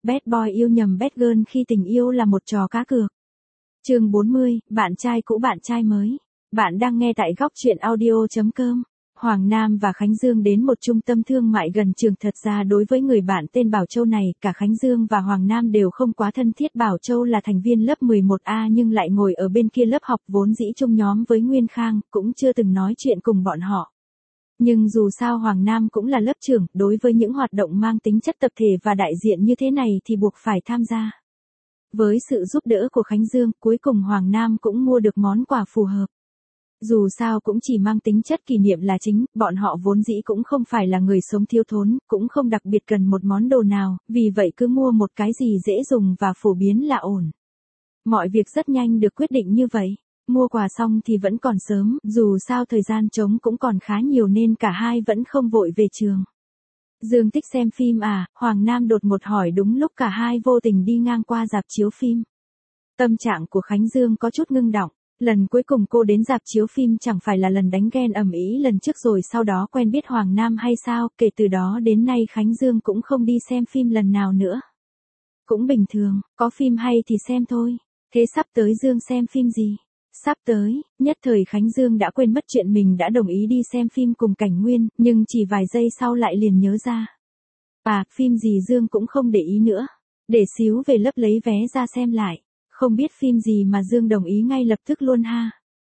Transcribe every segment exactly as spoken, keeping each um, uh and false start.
Bad boy yêu nhầm bad girl khi tình yêu là một trò cá cược. Chương bốn mươi, bạn trai cũ bạn trai mới. Bạn đang nghe tại góc truyện audio chấm com. Hoàng Nam và Khánh Dương đến một trung tâm thương mại gần trường. Thật ra đối với người bạn tên Bảo Châu này, cả Khánh Dương và Hoàng Nam đều không quá thân thiết. Bảo Châu là thành viên lớp mười một A nhưng lại ngồi ở bên kia lớp học, vốn dĩ chung nhóm với Nguyên Khang, cũng chưa từng nói chuyện cùng bọn họ. Nhưng dù sao Hoàng Nam cũng là lớp trưởng, đối với những hoạt động mang tính chất tập thể và đại diện như thế này thì buộc phải tham gia. Với sự giúp đỡ của Khánh Dương, cuối cùng Hoàng Nam cũng mua được món quà phù hợp. Dù sao cũng chỉ mang tính chất kỷ niệm là chính, bọn họ vốn dĩ cũng không phải là người sống thiếu thốn, cũng không đặc biệt cần một món đồ nào, vì vậy cứ mua một cái gì dễ dùng và phổ biến là ổn. Mọi việc rất nhanh được quyết định như vậy. Mua quà xong thì vẫn còn sớm, dù sao thời gian trống cũng còn khá nhiều nên cả hai vẫn không vội về trường. Dương thích xem phim à? Hoàng Nam đột ngột hỏi đúng lúc cả hai vô tình đi ngang qua rạp chiếu phim. Tâm trạng của Khánh Dương có chút ngưng đọng. Lần cuối cùng cô đến rạp chiếu phim chẳng phải là lần đánh ghen ầm ĩ lần trước rồi sau đó quen biết Hoàng Nam hay sao? Kể từ đó đến nay Khánh Dương cũng không đi xem phim lần nào nữa. Cũng bình thường, có phim hay thì xem thôi. Thế sắp tới Dương xem phim gì? Sắp tới, nhất thời Khánh Dương đã quên mất chuyện mình đã đồng ý đi xem phim cùng Cảnh Nguyên, nhưng chỉ vài giây sau lại liền nhớ ra. À, phim gì Dương cũng không để ý nữa. Để xíu về lớp lấy vé ra xem lại. Không biết phim gì mà Dương đồng ý ngay lập tức luôn ha.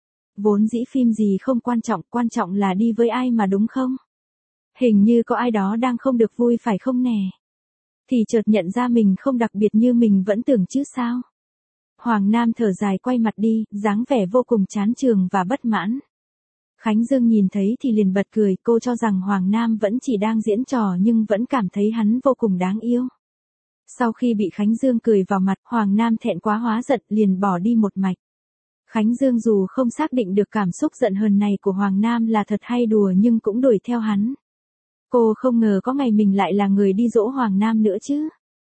Vốn dĩ phim gì không quan trọng, quan trọng là đi với ai mà đúng không? Hình như có ai đó đang không được vui phải không nè? Thì chợt nhận ra mình không đặc biệt như mình vẫn tưởng chứ sao? Hoàng Nam thở dài quay mặt đi, dáng vẻ vô cùng chán trường và bất mãn. Khánh Dương nhìn thấy thì liền bật cười, cô cho rằng Hoàng Nam vẫn chỉ đang diễn trò nhưng vẫn cảm thấy hắn vô cùng đáng yêu. Sau khi bị Khánh Dương cười vào mặt, Hoàng Nam thẹn quá hóa giận liền bỏ đi một mạch. Khánh Dương dù không xác định được cảm xúc giận hờn này của Hoàng Nam là thật hay đùa nhưng cũng đuổi theo hắn. Cô không ngờ có ngày mình lại là người đi dỗ Hoàng Nam nữa chứ.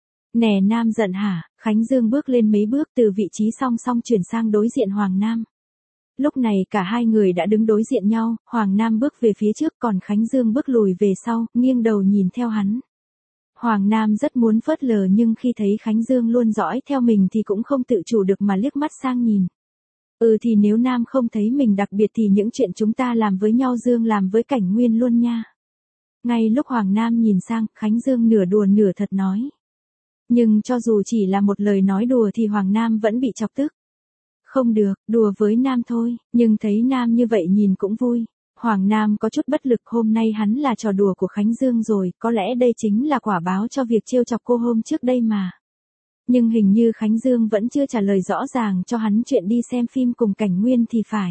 Nè Nam giận hả? Khánh Dương bước lên mấy bước từ vị trí song song chuyển sang đối diện Hoàng Nam. Lúc này cả hai người đã đứng đối diện nhau, Hoàng Nam bước về phía trước còn Khánh Dương bước lùi về sau, nghiêng đầu nhìn theo hắn. Hoàng Nam rất muốn phớt lờ nhưng khi thấy Khánh Dương luôn dõi theo mình thì cũng không tự chủ được mà liếc mắt sang nhìn. Ừ thì nếu Nam không thấy mình đặc biệt thì những chuyện chúng ta làm với nhau Dương làm với Cảnh Nguyên luôn nha. Ngay lúc Hoàng Nam nhìn sang, Khánh Dương nửa đùa nửa thật nói. Nhưng cho dù chỉ là một lời nói đùa thì Hoàng Nam vẫn bị chọc tức. Không được, đùa với Nam thôi, nhưng thấy Nam như vậy nhìn cũng vui. Hoàng Nam có chút bất lực, hôm nay hắn là trò đùa của Khánh Dương rồi, có lẽ đây chính là quả báo cho việc trêu chọc cô hôm trước đây mà. Nhưng hình như Khánh Dương vẫn chưa trả lời rõ ràng cho hắn chuyện đi xem phim cùng Cảnh Nguyên thì phải.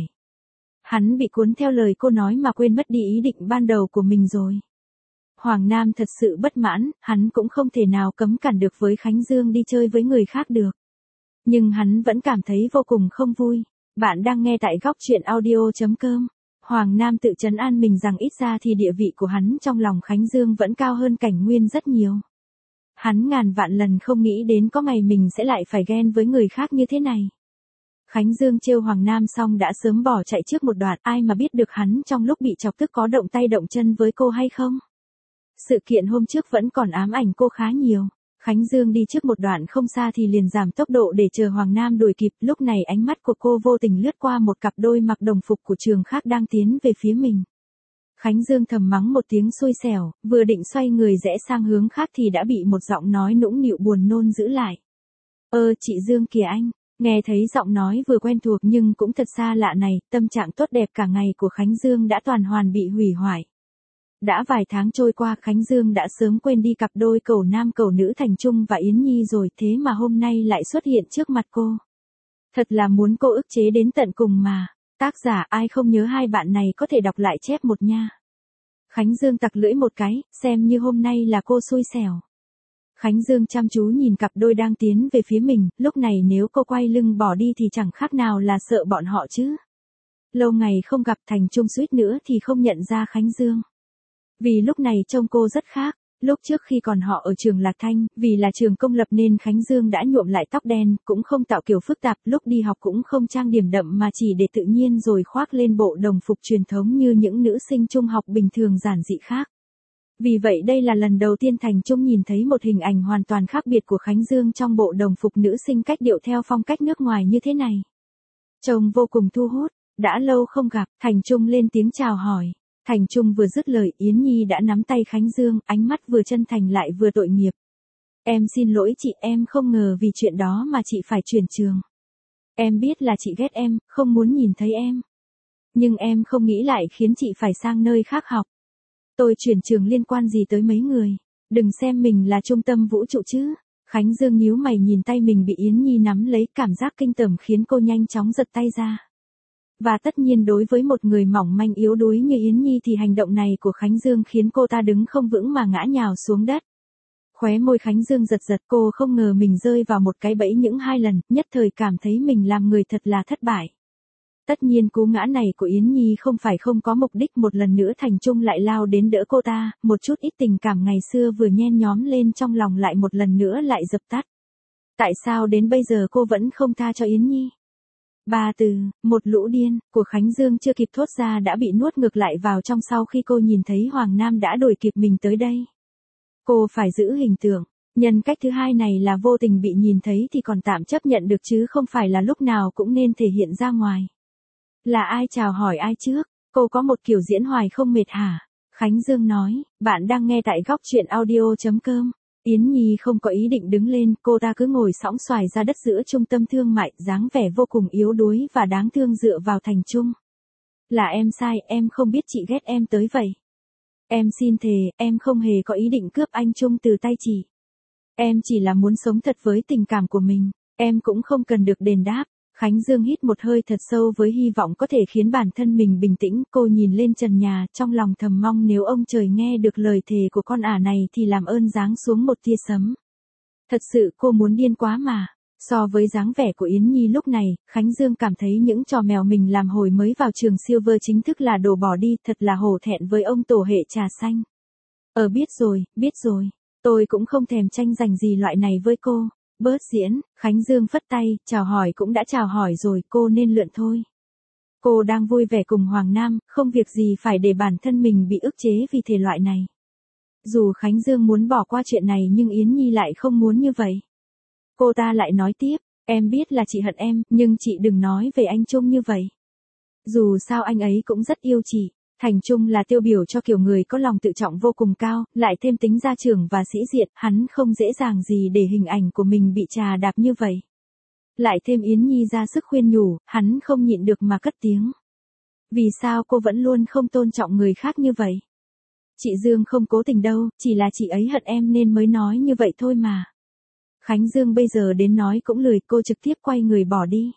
Hắn bị cuốn theo lời cô nói mà quên mất đi ý định ban đầu của mình rồi. Hoàng Nam thật sự bất mãn, hắn cũng không thể nào cấm cản được với Khánh Dương đi chơi với người khác được. Nhưng hắn vẫn cảm thấy vô cùng không vui. Bạn đang nghe tại góc truyện audio chấm com. Hoàng Nam tự trấn an mình rằng ít ra thì địa vị của hắn trong lòng Khánh Dương vẫn cao hơn Cảnh Nguyên rất nhiều. Hắn ngàn vạn lần không nghĩ đến có ngày mình sẽ lại phải ghen với người khác như thế này. Khánh Dương trêu Hoàng Nam xong đã sớm bỏ chạy trước một đoạn, ai mà biết được hắn trong lúc bị chọc tức có động tay động chân với cô hay không. Sự kiện hôm trước vẫn còn ám ảnh cô khá nhiều. Khánh Dương đi trước một đoạn không xa thì liền giảm tốc độ để chờ Hoàng Nam đuổi kịp, lúc này ánh mắt của cô vô tình lướt qua một cặp đôi mặc đồng phục của trường khác đang tiến về phía mình. Khánh Dương thầm mắng một tiếng xui xẻo, vừa định xoay người rẽ sang hướng khác thì đã bị một giọng nói nũng nịu buồn nôn giữ lại. Ơ chị Dương kìa anh, nghe thấy giọng nói vừa quen thuộc nhưng cũng thật xa lạ này, tâm trạng tốt đẹp cả ngày của Khánh Dương đã toàn hoàn bị hủy hoại. Đã vài tháng trôi qua Khánh Dương đã sớm quên đi cặp đôi cầu nam cầu nữ Thành Trung và Yến Nhi rồi, thế mà hôm nay lại xuất hiện trước mặt cô. Thật là muốn cô ức chế đến tận cùng mà. Tác giả ai không nhớ hai bạn này có thể đọc lại chép một nha. Khánh Dương tặc lưỡi một cái, xem như hôm nay là cô xui xẻo. Khánh Dương chăm chú nhìn cặp đôi đang tiến về phía mình, lúc này nếu cô quay lưng bỏ đi thì chẳng khác nào là sợ bọn họ chứ. Lâu ngày không gặp Thành Trung suýt nữa thì không nhận ra Khánh Dương. Vì lúc này trông cô rất khác, lúc trước khi còn họ ở trường Lạc Thanh, vì là trường công lập nên Khánh Dương đã nhuộm lại tóc đen, cũng không tạo kiểu phức tạp, lúc đi học cũng không trang điểm đậm mà chỉ để tự nhiên rồi khoác lên bộ đồng phục truyền thống như những nữ sinh trung học bình thường giản dị khác. Vì vậy đây là lần đầu tiên Thành Trung nhìn thấy một hình ảnh hoàn toàn khác biệt của Khánh Dương trong bộ đồng phục nữ sinh cách điệu theo phong cách nước ngoài như thế này. Trông vô cùng thu hút, đã lâu không gặp, Thành Trung lên tiếng chào hỏi. Thành Trung vừa dứt lời, Yến Nhi đã nắm tay Khánh Dương, ánh mắt vừa chân thành lại vừa tội nghiệp. Em xin lỗi chị, em không ngờ vì chuyện đó mà chị phải chuyển trường. Em biết là chị ghét em, không muốn nhìn thấy em. Nhưng em không nghĩ lại khiến chị phải sang nơi khác học. Tôi chuyển trường liên quan gì tới mấy người, đừng xem mình là trung tâm vũ trụ chứ. Khánh Dương nhíu mày nhìn tay mình bị Yến Nhi nắm lấy, cảm giác kinh tởm khiến cô nhanh chóng giật tay ra. Và tất nhiên đối với một người mỏng manh yếu đuối như Yến Nhi thì hành động này của Khánh Dương khiến cô ta đứng không vững mà ngã nhào xuống đất. Khóe môi Khánh Dương giật giật, cô không ngờ mình rơi vào một cái bẫy những hai lần, nhất thời cảm thấy mình làm người thật là thất bại. Tất nhiên cú ngã này của Yến Nhi không phải không có mục đích, một lần nữa Thành Trung lại lao đến đỡ cô ta, một chút ít tình cảm ngày xưa vừa nhen nhóm lên trong lòng lại một lần nữa lại dập tắt. Tại sao đến bây giờ cô vẫn không tha cho Yến Nhi? Ba từ, một lũ điên, của Khánh Dương chưa kịp thốt ra đã bị nuốt ngược lại vào trong sau khi cô nhìn thấy Hoàng Nam đã đuổi kịp mình tới đây. Cô phải giữ hình tượng, nhân cách thứ hai này là vô tình bị nhìn thấy thì còn tạm chấp nhận được chứ không phải là lúc nào cũng nên thể hiện ra ngoài. Là ai chào hỏi ai trước, cô có một kiểu diễn hoài không mệt hả? Khánh Dương nói, bạn đang nghe tại góc truyện audio chấm com. Yến Nhi không có ý định đứng lên, cô ta cứ ngồi sõng xoài ra đất giữa trung tâm thương mại, dáng vẻ vô cùng yếu đuối và đáng thương dựa vào Thành Trung. Là em sai, em không biết chị ghét em tới vậy. Em xin thề, em không hề có ý định cướp anh Trung từ tay chị. Em chỉ là muốn sống thật với tình cảm của mình, em cũng không cần được đền đáp. Khánh Dương hít một hơi thật sâu với hy vọng có thể khiến bản thân mình bình tĩnh, cô nhìn lên trần nhà, trong lòng thầm mong nếu ông trời nghe được lời thề của con ả này thì làm ơn giáng xuống một tia sấm. Thật sự cô muốn điên quá mà. So với dáng vẻ của Yến Nhi lúc này, Khánh Dương cảm thấy những trò mèo mình làm hồi mới vào trường Silver chính thức là đồ bỏ đi, thật là hổ thẹn với ông tổ hệ trà xanh. Ờ biết rồi, biết rồi, tôi cũng không thèm tranh giành gì loại này với cô. Bớt diễn, Khánh Dương phất tay, chào hỏi cũng đã chào hỏi rồi, cô nên lượn thôi. Cô đang vui vẻ cùng Hoàng Nam, không việc gì phải để bản thân mình bị ức chế vì thể loại này. Dù Khánh Dương muốn bỏ qua chuyện này nhưng Yến Nhi lại không muốn như vậy. Cô ta lại nói tiếp, em biết là chị hận em, nhưng chị đừng nói về anh Trung như vậy. Dù sao anh ấy cũng rất yêu chị. Thành Trung là tiêu biểu cho kiểu người có lòng tự trọng vô cùng cao, lại thêm tính gia trưởng và sĩ diện, hắn không dễ dàng gì để hình ảnh của mình bị trà đạp như vậy. Lại thêm Yến Nhi ra sức khuyên nhủ, hắn không nhịn được mà cất tiếng. Vì sao cô vẫn luôn không tôn trọng người khác như vậy? Chị Dương không cố tình đâu, chỉ là chị ấy hận em nên mới nói như vậy thôi mà. Khánh Dương bây giờ đến nói cũng lười, cô trực tiếp quay người bỏ đi.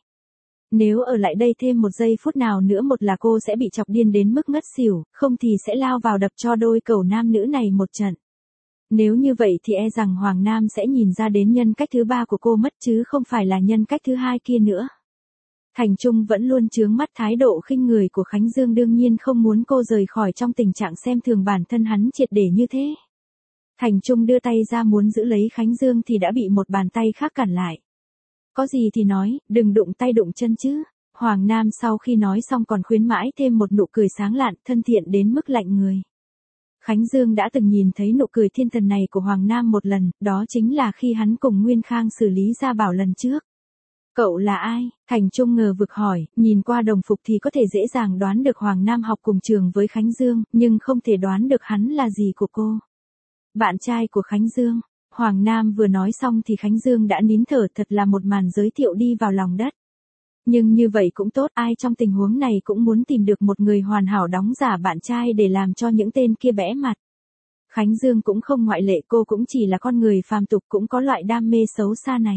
Nếu ở lại đây thêm một giây phút nào nữa một là cô sẽ bị chọc điên đến mức ngất xỉu, không thì sẽ lao vào đập cho đôi cẩu nam nữ này một trận. Nếu như vậy thì e rằng Hoàng Nam sẽ nhìn ra đến nhân cách thứ ba của cô mất chứ không phải là nhân cách thứ hai kia nữa. Thành Trung vẫn luôn chướng mắt thái độ khinh người của Khánh Dương, đương nhiên không muốn cô rời khỏi trong tình trạng xem thường bản thân hắn triệt để như thế. Thành Trung đưa tay ra muốn giữ lấy Khánh Dương thì đã bị một bàn tay khác cản lại. Có gì thì nói, đừng đụng tay đụng chân chứ. Hoàng Nam sau khi nói xong còn khuyến mãi thêm một nụ cười sáng lạn, thân thiện đến mức lạnh người. Khánh Dương đã từng nhìn thấy nụ cười thiên thần này của Hoàng Nam một lần, đó chính là khi hắn cùng Nguyên Khang xử lý Gia Bảo lần trước. Cậu là ai? Thành Trung ngờ vực hỏi, nhìn qua đồng phục thì có thể dễ dàng đoán được Hoàng Nam học cùng trường với Khánh Dương, nhưng không thể đoán được hắn là gì của cô. Bạn trai của Khánh Dương. Hoàng Nam vừa nói xong thì Khánh Dương đã nín thở, thật là một màn giới thiệu đi vào lòng đất. Nhưng như vậy cũng tốt, ai trong tình huống này cũng muốn tìm được một người hoàn hảo đóng giả bạn trai để làm cho những tên kia bẽ mặt. Khánh Dương cũng không ngoại lệ, cô cũng chỉ là con người phàm tục cũng có loại đam mê xấu xa này.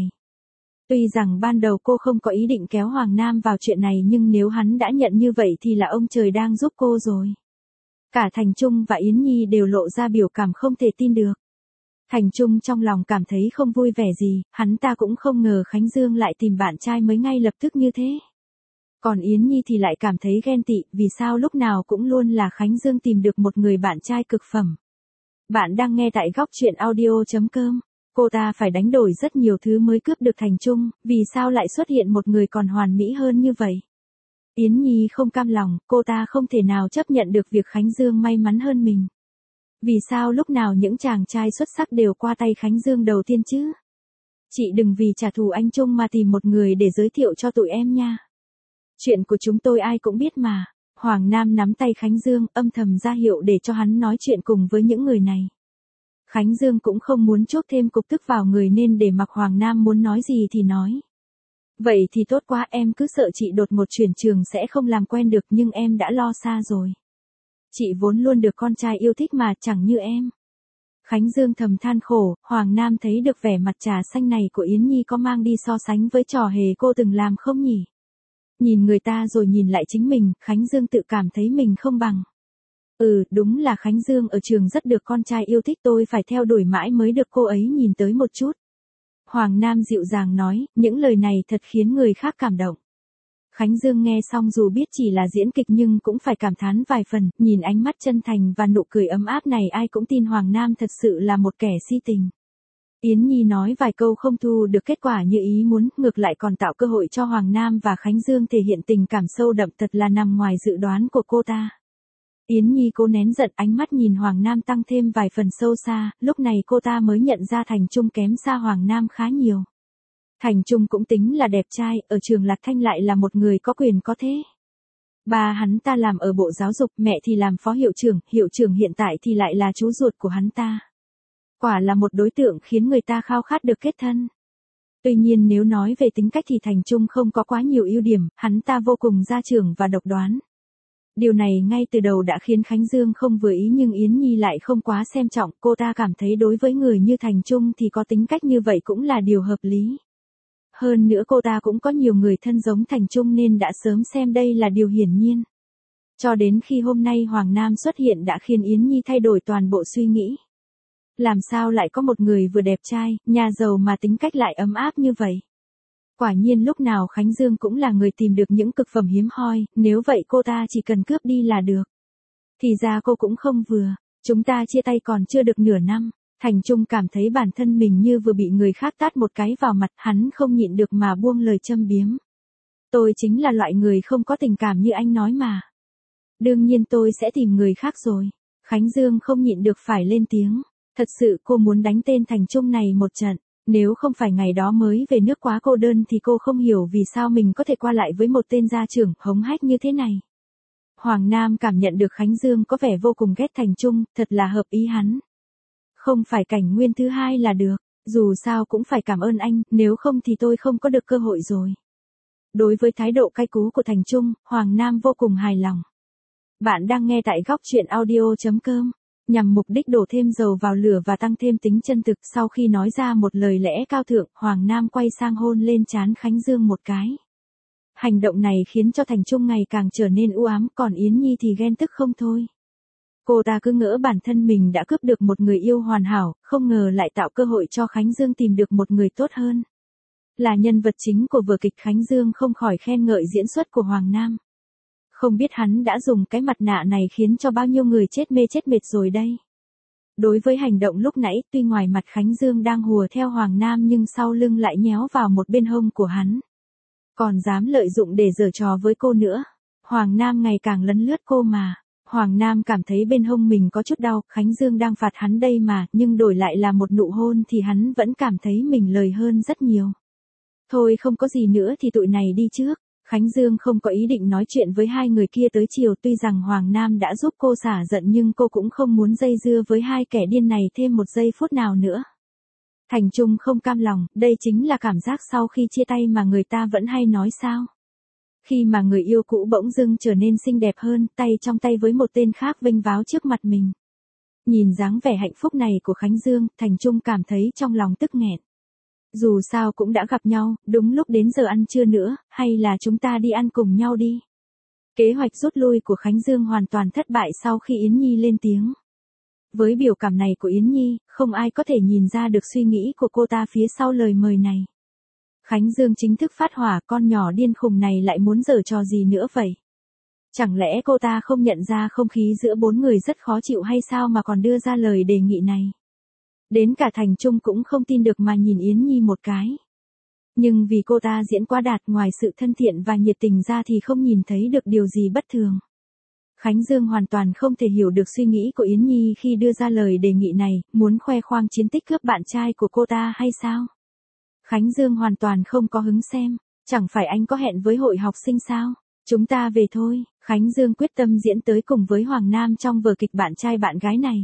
Tuy rằng ban đầu cô không có ý định kéo Hoàng Nam vào chuyện này nhưng nếu hắn đã nhận như vậy thì là ông trời đang giúp cô rồi. Cả Thành Trung và Yến Nhi đều lộ ra biểu cảm không thể tin được. Thành Trung trong lòng cảm thấy không vui vẻ gì, hắn ta cũng không ngờ Khánh Dương lại tìm bạn trai mới ngay lập tức như thế. Còn Yến Nhi thì lại cảm thấy ghen tị, vì sao lúc nào cũng luôn là Khánh Dương tìm được một người bạn trai cực phẩm. Bạn đang nghe tại góc truyện audio chấm com. Cô ta phải đánh đổi rất nhiều thứ mới cướp được Thành Trung, vì sao lại xuất hiện một người còn hoàn mỹ hơn như vậy? Yến Nhi không cam lòng, cô ta không thể nào chấp nhận được việc Khánh Dương may mắn hơn mình. Vì sao lúc nào những chàng trai xuất sắc đều qua tay Khánh Dương đầu tiên chứ? Chị đừng vì trả thù anh Trung mà tìm một người để giới thiệu cho tụi em nha. Chuyện của chúng tôi ai cũng biết mà. Hoàng Nam nắm tay Khánh Dương, âm thầm ra hiệu để cho hắn nói chuyện cùng với những người này. Khánh Dương cũng không muốn chuốc thêm cục tức vào người nên để mặc Hoàng Nam muốn nói gì thì nói. Vậy thì tốt quá, em cứ sợ chị đột ngột chuyển trường sẽ không làm quen được, nhưng em đã lo xa rồi. Chị vốn luôn được con trai yêu thích mà, chẳng như em. Khánh Dương thầm than khổ, Hoàng Nam thấy được vẻ mặt trà xanh này của Yến Nhi có mang đi so sánh với trò hề cô từng làm không nhỉ? Nhìn người ta rồi nhìn lại chính mình, Khánh Dương tự cảm thấy mình không bằng. Ừ, đúng là Khánh Dương ở trường rất được con trai yêu thích, tôi phải theo đuổi mãi mới được cô ấy nhìn tới một chút. Hoàng Nam dịu dàng nói, những lời này thật khiến người khác cảm động. Khánh Dương nghe xong dù biết chỉ là diễn kịch nhưng cũng phải cảm thán vài phần, nhìn ánh mắt chân thành và nụ cười ấm áp này ai cũng tin Hoàng Nam thật sự là một kẻ si tình. Yến Nhi nói vài câu không thu được kết quả như ý muốn, ngược lại còn tạo cơ hội cho Hoàng Nam và Khánh Dương thể hiện tình cảm sâu đậm, thật là nằm ngoài dự đoán của cô ta. Yến Nhi cố nén giận, ánh mắt nhìn Hoàng Nam tăng thêm vài phần sâu xa, lúc này cô ta mới nhận ra Thành Trung kém xa Hoàng Nam khá nhiều. Thành Trung cũng tính là đẹp trai, ở trường Lạc Thanh lại là một người có quyền có thế. Ba hắn ta làm ở Bộ Giáo dục, mẹ thì làm phó hiệu trưởng, hiệu trưởng hiện tại thì lại là chú ruột của hắn ta. Quả là một đối tượng khiến người ta khao khát được kết thân. Tuy nhiên nếu nói về tính cách thì Thành Trung không có quá nhiều ưu điểm, hắn ta vô cùng gia trưởng và độc đoán. Điều này ngay từ đầu đã khiến Khánh Dương không vừa ý, nhưng Yến Nhi lại không quá xem trọng, cô ta cảm thấy đối với người như Thành Trung thì có tính cách như vậy cũng là điều hợp lý. Hơn nữa cô ta cũng có nhiều người thân giống Thành Trung nên đã sớm xem đây là điều hiển nhiên. Cho đến khi hôm nay Hoàng Nam xuất hiện đã khiến Yến Nhi thay đổi toàn bộ suy nghĩ. Làm sao lại có một người vừa đẹp trai, nhà giàu mà tính cách lại ấm áp như vậy? Quả nhiên lúc nào Khánh Dương cũng là người tìm được những cực phẩm hiếm hoi, nếu vậy cô ta chỉ cần cướp đi là được. Thì ra cô cũng không vừa, chúng ta chia tay còn chưa được nửa năm, Thành Trung cảm thấy bản thân mình như vừa bị người khác tát một cái vào mặt, hắn không nhịn được mà buông lời châm biếm. Tôi chính là loại người không có tình cảm như anh nói mà. Đương nhiên tôi sẽ tìm người khác rồi. Khánh Dương không nhịn được phải lên tiếng. Thật sự cô muốn đánh tên Thành Trung này một trận. Nếu không phải ngày đó mới về nước quá cô đơn thì cô không hiểu vì sao mình có thể qua lại với một tên gia trưởng hống hách như thế này. Hoàng Nam cảm nhận được Khánh Dương có vẻ vô cùng ghét Thành Trung, thật là hợp ý hắn. Không phải Cảnh Nguyên thứ hai là được, dù sao cũng phải cảm ơn anh, nếu không thì tôi không có được cơ hội rồi. Đối với thái độ cay cú của Thành Trung, Hoàng Nam vô cùng hài lòng. Bạn đang nghe tại góc truyện audio chấm com. Nhằm mục đích đổ thêm dầu vào lửa và tăng thêm tính chân thực, sau khi nói ra một lời lẽ cao thượng, Hoàng Nam quay sang hôn lên trán Khánh Dương một cái. Hành động này khiến cho Thành Trung ngày càng trở nên u ám, còn Yến Nhi thì ghen tức không thôi. Cô ta cứ ngỡ bản thân mình đã cướp được một người yêu hoàn hảo, không ngờ lại tạo cơ hội cho Khánh Dương tìm được một người tốt hơn. Là nhân vật chính của vở kịch, Khánh Dương không khỏi khen ngợi diễn xuất của Hoàng Nam. Không biết hắn đã dùng cái mặt nạ này khiến cho bao nhiêu người chết mê chết mệt rồi đây. Đối với hành động lúc nãy, tuy ngoài mặt Khánh Dương đang hùa theo Hoàng Nam nhưng sau lưng lại nhéo vào một bên hông của hắn. Còn dám lợi dụng để giở trò với cô nữa. Hoàng Nam ngày càng lấn lướt cô mà. Hoàng Nam cảm thấy bên hông mình có chút đau, Khánh Dương đang phạt hắn đây mà, nhưng đổi lại là một nụ hôn thì hắn vẫn cảm thấy mình lời hơn rất nhiều. Thôi không có gì nữa thì tụi này đi trước. Khánh Dương không có ý định nói chuyện với hai người kia tới chiều, tuy rằng Hoàng Nam đã giúp cô xả giận nhưng cô cũng không muốn dây dưa với hai kẻ điên này thêm một giây phút nào nữa. Thành Trung không cam lòng, đây chính là cảm giác sau khi chia tay mà người ta vẫn hay nói sao. Khi mà người yêu cũ bỗng dưng trở nên xinh đẹp hơn, tay trong tay với một tên khác vênh váo trước mặt mình. Nhìn dáng vẻ hạnh phúc này của Khánh Dương, Thành Trung cảm thấy trong lòng tức nghẹn. Dù sao cũng đã gặp nhau, đúng lúc đến giờ ăn trưa nữa, hay là chúng ta đi ăn cùng nhau đi. Kế hoạch rút lui của Khánh Dương hoàn toàn thất bại sau khi Yến Nhi lên tiếng. Với biểu cảm này của Yến Nhi, không ai có thể nhìn ra được suy nghĩ của cô ta phía sau lời mời này. Khánh Dương chính thức phát hỏa, con nhỏ điên khùng này lại muốn giở trò gì nữa vậy? Chẳng lẽ cô ta không nhận ra không khí giữa bốn người rất khó chịu hay sao mà còn đưa ra lời đề nghị này? Đến cả Thành Trung cũng không tin được mà nhìn Yến Nhi một cái. Nhưng vì cô ta diễn quá đạt, ngoài sự thân thiện và nhiệt tình ra thì không nhìn thấy được điều gì bất thường. Khánh Dương hoàn toàn không thể hiểu được suy nghĩ của Yến Nhi khi đưa ra lời đề nghị này, muốn khoe khoang chiến tích cướp bạn trai của cô ta hay sao? Khánh Dương hoàn toàn không có hứng xem, chẳng phải anh có hẹn với hội học sinh sao? Chúng ta về thôi, Khánh Dương quyết tâm diễn tới cùng với Hoàng Nam trong vở kịch bạn trai bạn gái này.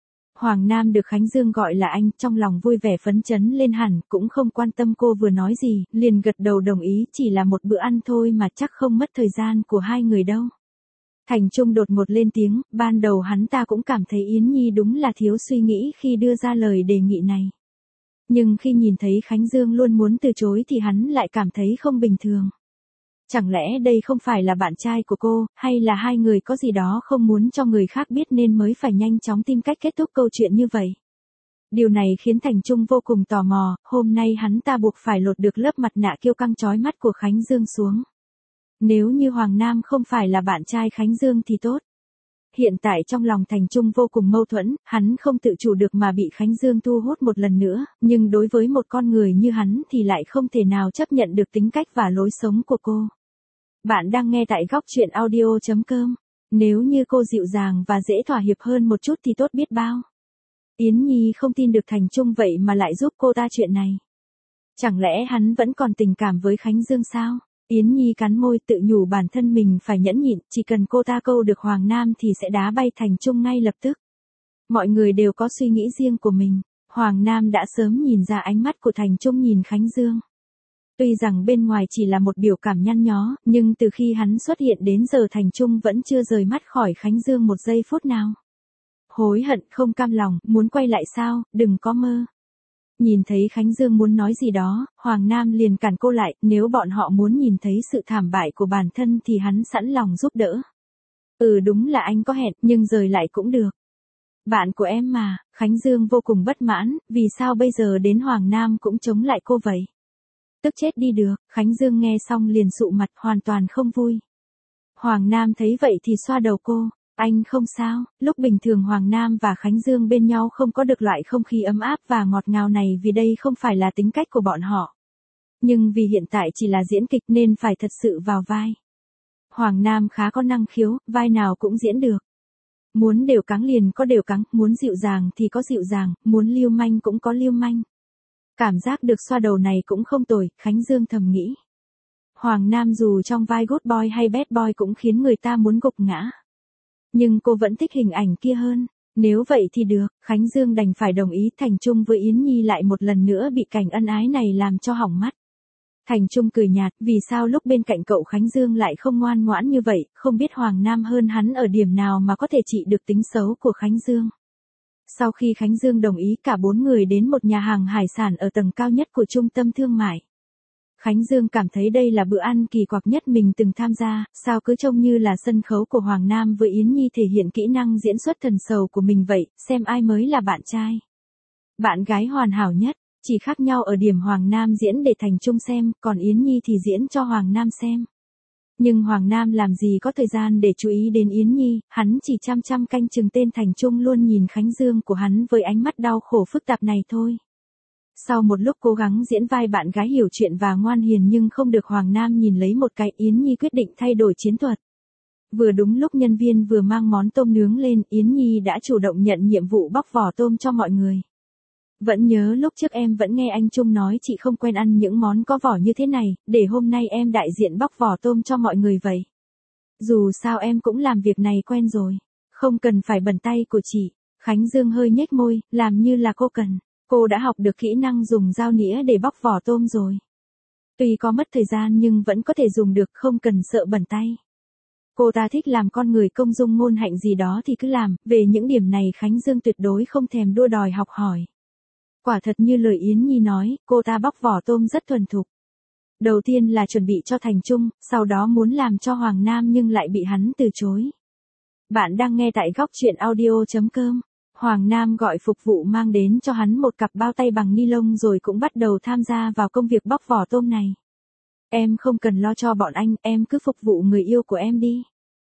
Hoàng Nam được Khánh Dương gọi là anh, trong lòng vui vẻ phấn chấn lên hẳn, cũng không quan tâm cô vừa nói gì, liền gật đầu đồng ý, chỉ là một bữa ăn thôi mà chắc không mất thời gian của hai người đâu. Thành Trung đột ngột lên tiếng, ban đầu hắn ta cũng cảm thấy Yến Nhi đúng là thiếu suy nghĩ khi đưa ra lời đề nghị này. Nhưng khi nhìn thấy Khánh Dương luôn muốn từ chối thì hắn lại cảm thấy không bình thường. Chẳng lẽ đây không phải là bạn trai của cô, hay là hai người có gì đó không muốn cho người khác biết nên mới phải nhanh chóng tìm cách kết thúc câu chuyện như vậy? Điều này khiến Thành Trung vô cùng tò mò, hôm nay hắn ta buộc phải lột được lớp mặt nạ kiêu căng chói mắt của Khánh Dương xuống. Nếu như Hoàng Nam không phải là bạn trai Khánh Dương thì tốt. Hiện tại trong lòng Thành Trung vô cùng mâu thuẫn, hắn không tự chủ được mà bị Khánh Dương thu hút một lần nữa, nhưng đối với một con người như hắn thì lại không thể nào chấp nhận được tính cách và lối sống của cô. Bạn đang nghe tại góc truyện audio chấm com. Nếu như cô dịu dàng và dễ thỏa hiệp hơn một chút thì tốt biết bao. Yến Nhi không tin được Thành Trung vậy mà lại giúp cô ta chuyện này. Chẳng lẽ hắn vẫn còn tình cảm với Khánh Dương sao? Yến Nhi cắn môi tự nhủ bản thân mình phải nhẫn nhịn, chỉ cần cô ta câu được Hoàng Nam thì sẽ đá bay Thành Trung ngay lập tức. Mọi người đều có suy nghĩ riêng của mình. Hoàng Nam đã sớm nhìn ra ánh mắt của Thành Trung nhìn Khánh Dương. Tuy rằng bên ngoài chỉ là một biểu cảm nhăn nhó, nhưng từ khi hắn xuất hiện đến giờ Thành Trung vẫn chưa rời mắt khỏi Khánh Dương một giây phút nào. Hối hận, không cam lòng, muốn quay lại sao, đừng có mơ. Nhìn thấy Khánh Dương muốn nói gì đó, Hoàng Nam liền cản cô lại, nếu bọn họ muốn nhìn thấy sự thảm bại của bản thân thì hắn sẵn lòng giúp đỡ. Ừ đúng là anh có hẹn, nhưng rời lại cũng được. Bạn của em mà, Khánh Dương vô cùng bất mãn, vì sao bây giờ đến Hoàng Nam cũng chống lại cô vậy? Tức chết đi được, Khánh Dương nghe xong liền sụ mặt hoàn toàn không vui. Hoàng Nam thấy vậy thì xoa đầu cô, anh không sao, lúc bình thường Hoàng Nam và Khánh Dương bên nhau không có được loại không khí ấm áp và ngọt ngào này vì đây không phải là tính cách của bọn họ. Nhưng vì hiện tại chỉ là diễn kịch nên phải thật sự vào vai. Hoàng Nam khá có năng khiếu, vai nào cũng diễn được. Muốn đều cắng liền có đều cắng, muốn dịu dàng thì có dịu dàng, muốn lưu manh cũng có lưu manh. Cảm giác được xoa đầu này cũng không tồi, Khánh Dương thầm nghĩ. Hoàng Nam dù trong vai good boy hay bad boy cũng khiến người ta muốn gục ngã. Nhưng cô vẫn thích hình ảnh kia hơn. Nếu vậy thì được, Khánh Dương đành phải đồng ý. Thành Trung với Yến Nhi lại một lần nữa bị cảnh ân ái này làm cho hỏng mắt. Thành Trung cười nhạt, vì sao lúc bên cạnh cậu Khánh Dương lại không ngoan ngoãn như vậy, không biết Hoàng Nam hơn hắn ở điểm nào mà có thể trị được tính xấu của Khánh Dương. Sau khi Khánh Dương đồng ý, cả bốn người đến một nhà hàng hải sản ở tầng cao nhất của trung tâm thương mại. Khánh Dương cảm thấy đây là bữa ăn kỳ quặc nhất mình từng tham gia, sao cứ trông như là sân khấu của Hoàng Nam với Yến Nhi thể hiện kỹ năng diễn xuất thần sầu của mình vậy, xem ai mới là bạn trai. Bạn gái hoàn hảo nhất, chỉ khác nhau ở điểm Hoàng Nam diễn để Thành Trung xem, còn Yến Nhi thì diễn cho Hoàng Nam xem. Nhưng Hoàng Nam làm gì có thời gian để chú ý đến Yến Nhi, hắn chỉ chăm chăm canh chừng tên Thành Trung luôn nhìn Khánh Dương của hắn với ánh mắt đau khổ phức tạp này thôi. Sau một lúc cố gắng diễn vai bạn gái hiểu chuyện và ngoan hiền nhưng không được Hoàng Nam nhìn lấy một cái, Yến Nhi quyết định thay đổi chiến thuật. Vừa đúng lúc nhân viên vừa mang món tôm nướng lên, Yến Nhi đã chủ động nhận nhiệm vụ bóc vỏ tôm cho mọi người. Vẫn nhớ lúc trước em vẫn nghe anh Trung nói chị không quen ăn những món có vỏ như thế này, để hôm nay em đại diện bóc vỏ tôm cho mọi người vậy. Dù sao em cũng làm việc này quen rồi, không cần phải bẩn tay của chị. Khánh Dương hơi nhếch môi, làm như là cô cần. Cô đã học được kỹ năng dùng dao nĩa để bóc vỏ tôm rồi. Tuy có mất thời gian nhưng vẫn có thể dùng được, không cần sợ bẩn tay. Cô ta thích làm con người công dung ngôn hạnh gì đó thì cứ làm, về những điểm này Khánh Dương tuyệt đối không thèm đua đòi học hỏi. Quả thật như lời Yến Nhi nói, cô ta bóc vỏ tôm rất thuần thục. Đầu tiên là chuẩn bị cho Thành Trung, sau đó muốn làm cho Hoàng Nam nhưng lại bị hắn từ chối. Bạn đang nghe tại góc truyện audio chấm com. Hoàng Nam gọi phục vụ mang đến cho hắn một cặp bao tay bằng ni lông rồi cũng bắt đầu tham gia vào công việc bóc vỏ tôm này. Em không cần lo cho bọn anh, em cứ phục vụ người yêu của em đi.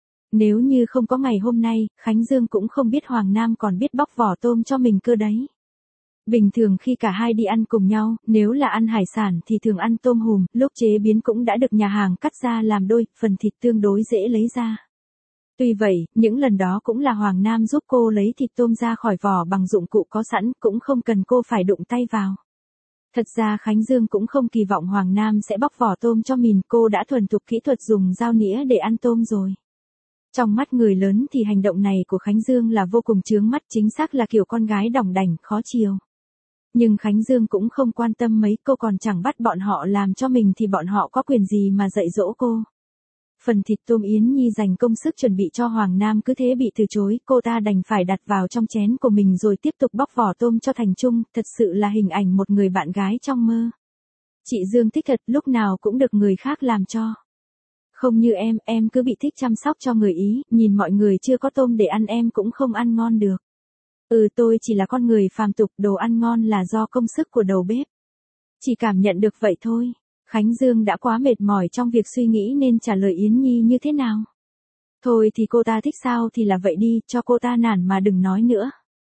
Nếu như không có ngày hôm nay, Khánh Dương cũng không biết Hoàng Nam còn biết bóc vỏ tôm cho mình cơ đấy. Bình thường khi cả hai đi ăn cùng nhau, nếu là ăn hải sản thì thường ăn tôm hùm, lúc chế biến cũng đã được nhà hàng cắt ra làm đôi, phần thịt tương đối dễ lấy ra. Tuy vậy, những lần đó cũng là Hoàng Nam giúp cô lấy thịt tôm ra khỏi vỏ bằng dụng cụ có sẵn, cũng không cần cô phải đụng tay vào. Thật ra Khánh Dương cũng không kỳ vọng Hoàng Nam sẽ bóc vỏ tôm cho mình, cô đã thuần thục kỹ thuật dùng dao nĩa để ăn tôm rồi. Trong mắt người lớn thì hành động này của Khánh Dương là vô cùng chướng mắt, chính xác là kiểu con gái đỏng đảnh, khó chiều. Nhưng Khánh Dương cũng không quan tâm mấy, cô còn chẳng bắt bọn họ làm cho mình thì bọn họ có quyền gì mà dạy dỗ cô. Phần thịt tôm Yến Nhi dành công sức chuẩn bị cho Hoàng Nam cứ thế bị từ chối, cô ta đành phải đặt vào trong chén của mình rồi tiếp tục bóc vỏ tôm cho Thành Trung, thật sự là hình ảnh một người bạn gái trong mơ. Chị Dương thích thật, lúc nào cũng được người khác làm cho. Không như em, em cứ bị thích chăm sóc cho người Ý, nhìn mọi người chưa có tôm để ăn em cũng không ăn ngon được. Ừ, tôi chỉ là con người phàm tục, đồ ăn ngon là do công sức của đầu bếp. Chỉ cảm nhận được vậy thôi. Khánh Dương đã quá mệt mỏi trong việc suy nghĩ nên trả lời Yến Nhi như thế nào. Thôi thì cô ta thích sao thì là vậy đi, cho cô ta nản mà đừng nói nữa.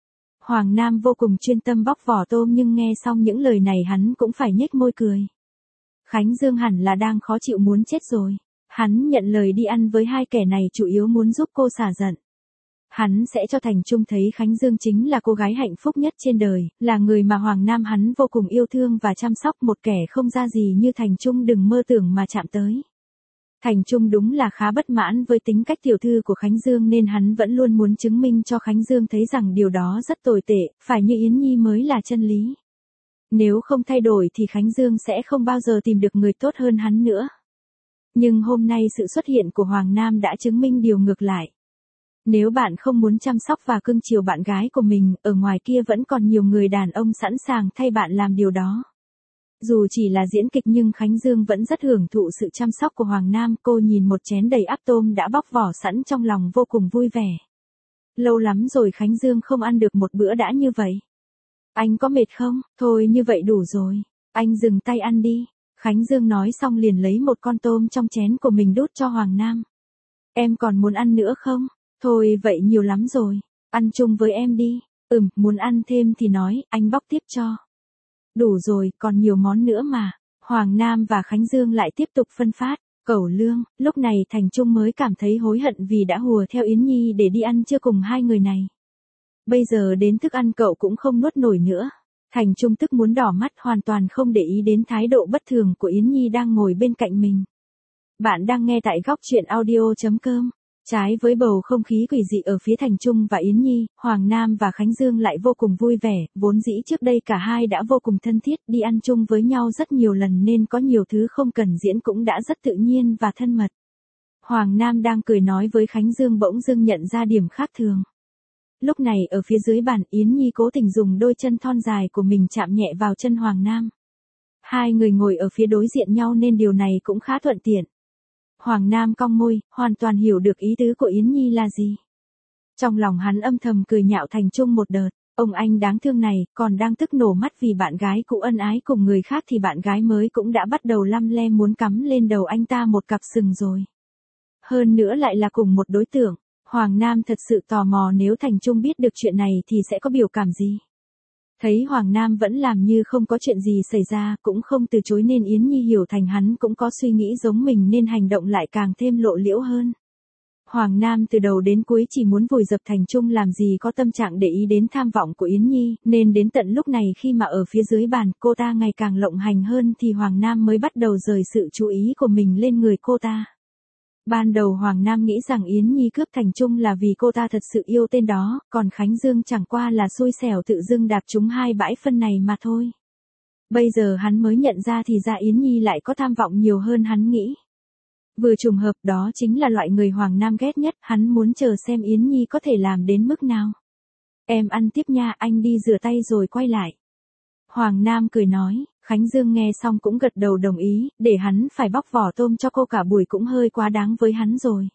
Hoàng Nam vô cùng chuyên tâm bóc vỏ tôm nhưng nghe xong những lời này hắn cũng phải nhếch môi cười. Khánh Dương hẳn là đang khó chịu muốn chết rồi. Hắn nhận lời đi ăn với hai kẻ này chủ yếu muốn giúp cô xả giận. Hắn sẽ cho Thành Trung thấy Khánh Dương chính là cô gái hạnh phúc nhất trên đời, là người mà Hoàng Nam hắn vô cùng yêu thương và chăm sóc, một kẻ không ra gì như Thành Trung đừng mơ tưởng mà chạm tới. Thành Trung đúng là khá bất mãn với tính cách tiểu thư của Khánh Dương nên hắn vẫn luôn muốn chứng minh cho Khánh Dương thấy rằng điều đó rất tồi tệ, phải như Yến Nhi mới là chân lý. Nếu không thay đổi thì Khánh Dương sẽ không bao giờ tìm được người tốt hơn hắn nữa. Nhưng hôm nay sự xuất hiện của Hoàng Nam đã chứng minh điều ngược lại. Nếu bạn không muốn chăm sóc và cưng chiều bạn gái của mình, ở ngoài kia vẫn còn nhiều người đàn ông sẵn sàng thay bạn làm điều đó. Dù chỉ là diễn kịch nhưng Khánh Dương vẫn rất hưởng thụ sự chăm sóc của Hoàng Nam, cô nhìn một chén đầy ắp tôm đã bóc vỏ sẵn trong lòng vô cùng vui vẻ. Lâu lắm rồi Khánh Dương không ăn được một bữa đã như vậy. Anh có mệt không? Thôi như vậy đủ rồi. Anh dừng tay ăn đi. Khánh Dương nói xong liền lấy một con tôm trong chén của mình đút cho Hoàng Nam. Em còn muốn ăn nữa không? Thôi vậy nhiều lắm rồi. Ăn chung với em đi. Ừm, muốn ăn thêm thì nói, anh bóc tiếp cho. Đủ rồi, còn nhiều món nữa mà. Hoàng Nam và Khánh Dương lại tiếp tục phân phát. Cẩu lương, lúc này Thành Trung mới cảm thấy hối hận vì đã hùa theo Yến Nhi để đi ăn trưa cùng hai người này. Bây giờ đến thức ăn cậu cũng không nuốt nổi nữa. Thành Trung tức muốn đỏ mắt, hoàn toàn không để ý đến thái độ bất thường của Yến Nhi đang ngồi bên cạnh mình. Bạn đang nghe tại góc truyện audio chấm com. Trái với bầu không khí quỷ dị ở phía Thành Trung và Yến Nhi, Hoàng Nam và Khánh Dương lại vô cùng vui vẻ, vốn dĩ trước đây cả hai đã vô cùng thân thiết, đi ăn chung với nhau rất nhiều lần nên có nhiều thứ không cần diễn cũng đã rất tự nhiên và thân mật. Hoàng Nam đang cười nói với Khánh Dương bỗng dưng nhận ra điểm khác thường. Lúc này ở phía dưới bàn, Yến Nhi cố tình dùng đôi chân thon dài của mình chạm nhẹ vào chân Hoàng Nam. Hai người ngồi ở phía đối diện nhau nên điều này cũng khá thuận tiện. Hoàng Nam cong môi, hoàn toàn hiểu được ý tứ của Yến Nhi là gì. Trong lòng hắn âm thầm cười nhạo Thành Trung một đợt, ông anh đáng thương này, còn đang tức nổ mắt vì bạn gái cũ ân ái cùng người khác thì bạn gái mới cũng đã bắt đầu lăm le muốn cắm lên đầu anh ta một cặp sừng rồi. Hơn nữa lại là cùng một đối tượng, Hoàng Nam thật sự tò mò nếu Thành Trung biết được chuyện này thì sẽ có biểu cảm gì. Thấy Hoàng Nam vẫn làm như không có chuyện gì xảy ra, cũng không từ chối nên Yến Nhi hiểu thành hắn cũng có suy nghĩ giống mình nên hành động lại càng thêm lộ liễu hơn. Hoàng Nam từ đầu đến cuối chỉ muốn vùi dập Thành Trung làm gì có tâm trạng để ý đến tham vọng của Yến Nhi, nên đến tận lúc này khi mà ở phía dưới bàn cô ta ngày càng lộng hành hơn thì Hoàng Nam mới bắt đầu rời sự chú ý của mình lên người cô ta. Ban đầu Hoàng Nam nghĩ rằng Yến Nhi cướp Thành Trung là vì cô ta thật sự yêu tên đó, còn Khánh Dương chẳng qua là xui xẻo tự dưng đạp trúng hai bãi phân này mà thôi. Bây giờ hắn mới nhận ra thì ra Yến Nhi lại có tham vọng nhiều hơn hắn nghĩ. Vừa trùng hợp đó chính là loại người Hoàng Nam ghét nhất, hắn muốn chờ xem Yến Nhi có thể làm đến mức nào. Em ăn tiếp nha, anh đi rửa tay rồi quay lại. Hoàng Nam cười nói, Khánh Dương nghe xong cũng gật đầu đồng ý, để hắn phải bóc vỏ tôm cho cô cả buổi cũng hơi quá đáng với hắn rồi.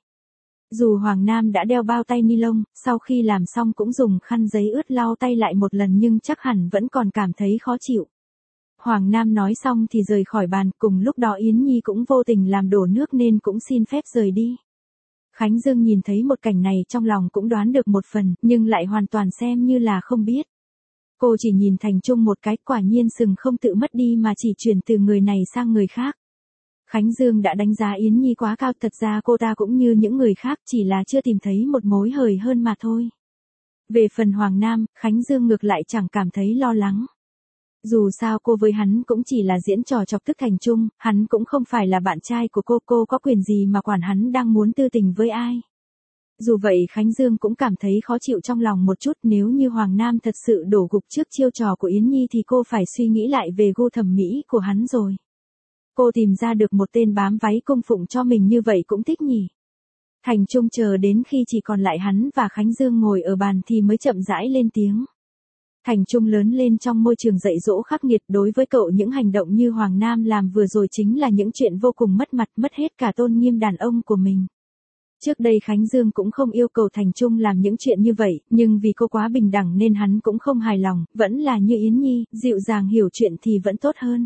Dù Hoàng Nam đã đeo bao tay ni lông, sau khi làm xong cũng dùng khăn giấy ướt lau tay lại một lần nhưng chắc hẳn vẫn còn cảm thấy khó chịu. Hoàng Nam nói xong thì rời khỏi bàn, cùng lúc đó Yến Nhi cũng vô tình làm đổ nước nên cũng xin phép rời đi. Khánh Dương nhìn thấy một cảnh này trong lòng cũng đoán được một phần, nhưng lại hoàn toàn xem như là không biết. Cô chỉ nhìn Thành Trung một cái, quả nhiên sừng không tự mất đi mà chỉ chuyển từ người này sang người khác. Khánh Dương đã đánh giá Yến Nhi quá cao, thật ra cô ta cũng như những người khác, chỉ là chưa tìm thấy một mối hời hơn mà thôi. Về phần Hoàng Nam, Khánh Dương ngược lại chẳng cảm thấy lo lắng. Dù sao cô với hắn cũng chỉ là diễn trò chọc tức Thành Trung, hắn cũng không phải là bạn trai của cô, cô có quyền gì mà quản hắn đang muốn tư tình với ai. Dù vậy Khánh Dương cũng cảm thấy khó chịu trong lòng một chút, nếu như Hoàng Nam thật sự đổ gục trước chiêu trò của Yến Nhi thì cô phải suy nghĩ lại về gu thẩm mỹ của hắn rồi. Cô tìm ra được một tên bám váy cung phụng cho mình như vậy cũng thích nhỉ. Thành Trung chờ đến khi chỉ còn lại hắn và Khánh Dương ngồi ở bàn thì mới chậm rãi lên tiếng. Thành Trung lớn lên trong môi trường dạy dỗ khắc nghiệt, đối với cậu những hành động như Hoàng Nam làm vừa rồi chính là những chuyện vô cùng mất mặt, mất hết cả tôn nghiêm đàn ông của mình. Trước đây Khánh Dương cũng không yêu cầu Thành Trung làm những chuyện như vậy, nhưng vì cô quá bình đẳng nên hắn cũng không hài lòng, vẫn là như Yến Nhi, dịu dàng hiểu chuyện thì vẫn tốt hơn.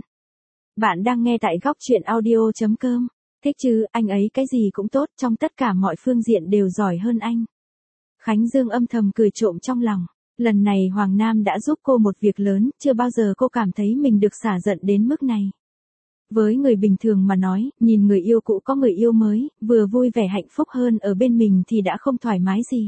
Bạn đang nghe tại góc truyện audio chấm com. Thích chứ, anh ấy cái gì cũng tốt, trong tất cả mọi phương diện đều giỏi hơn anh. Khánh Dương âm thầm cười trộm trong lòng. Lần này Hoàng Nam đã giúp cô một việc lớn, chưa bao giờ cô cảm thấy mình được xả giận đến mức này. Với người bình thường mà nói, nhìn người yêu cũ có người yêu mới, vừa vui vẻ hạnh phúc hơn ở bên mình thì đã không thoải mái gì.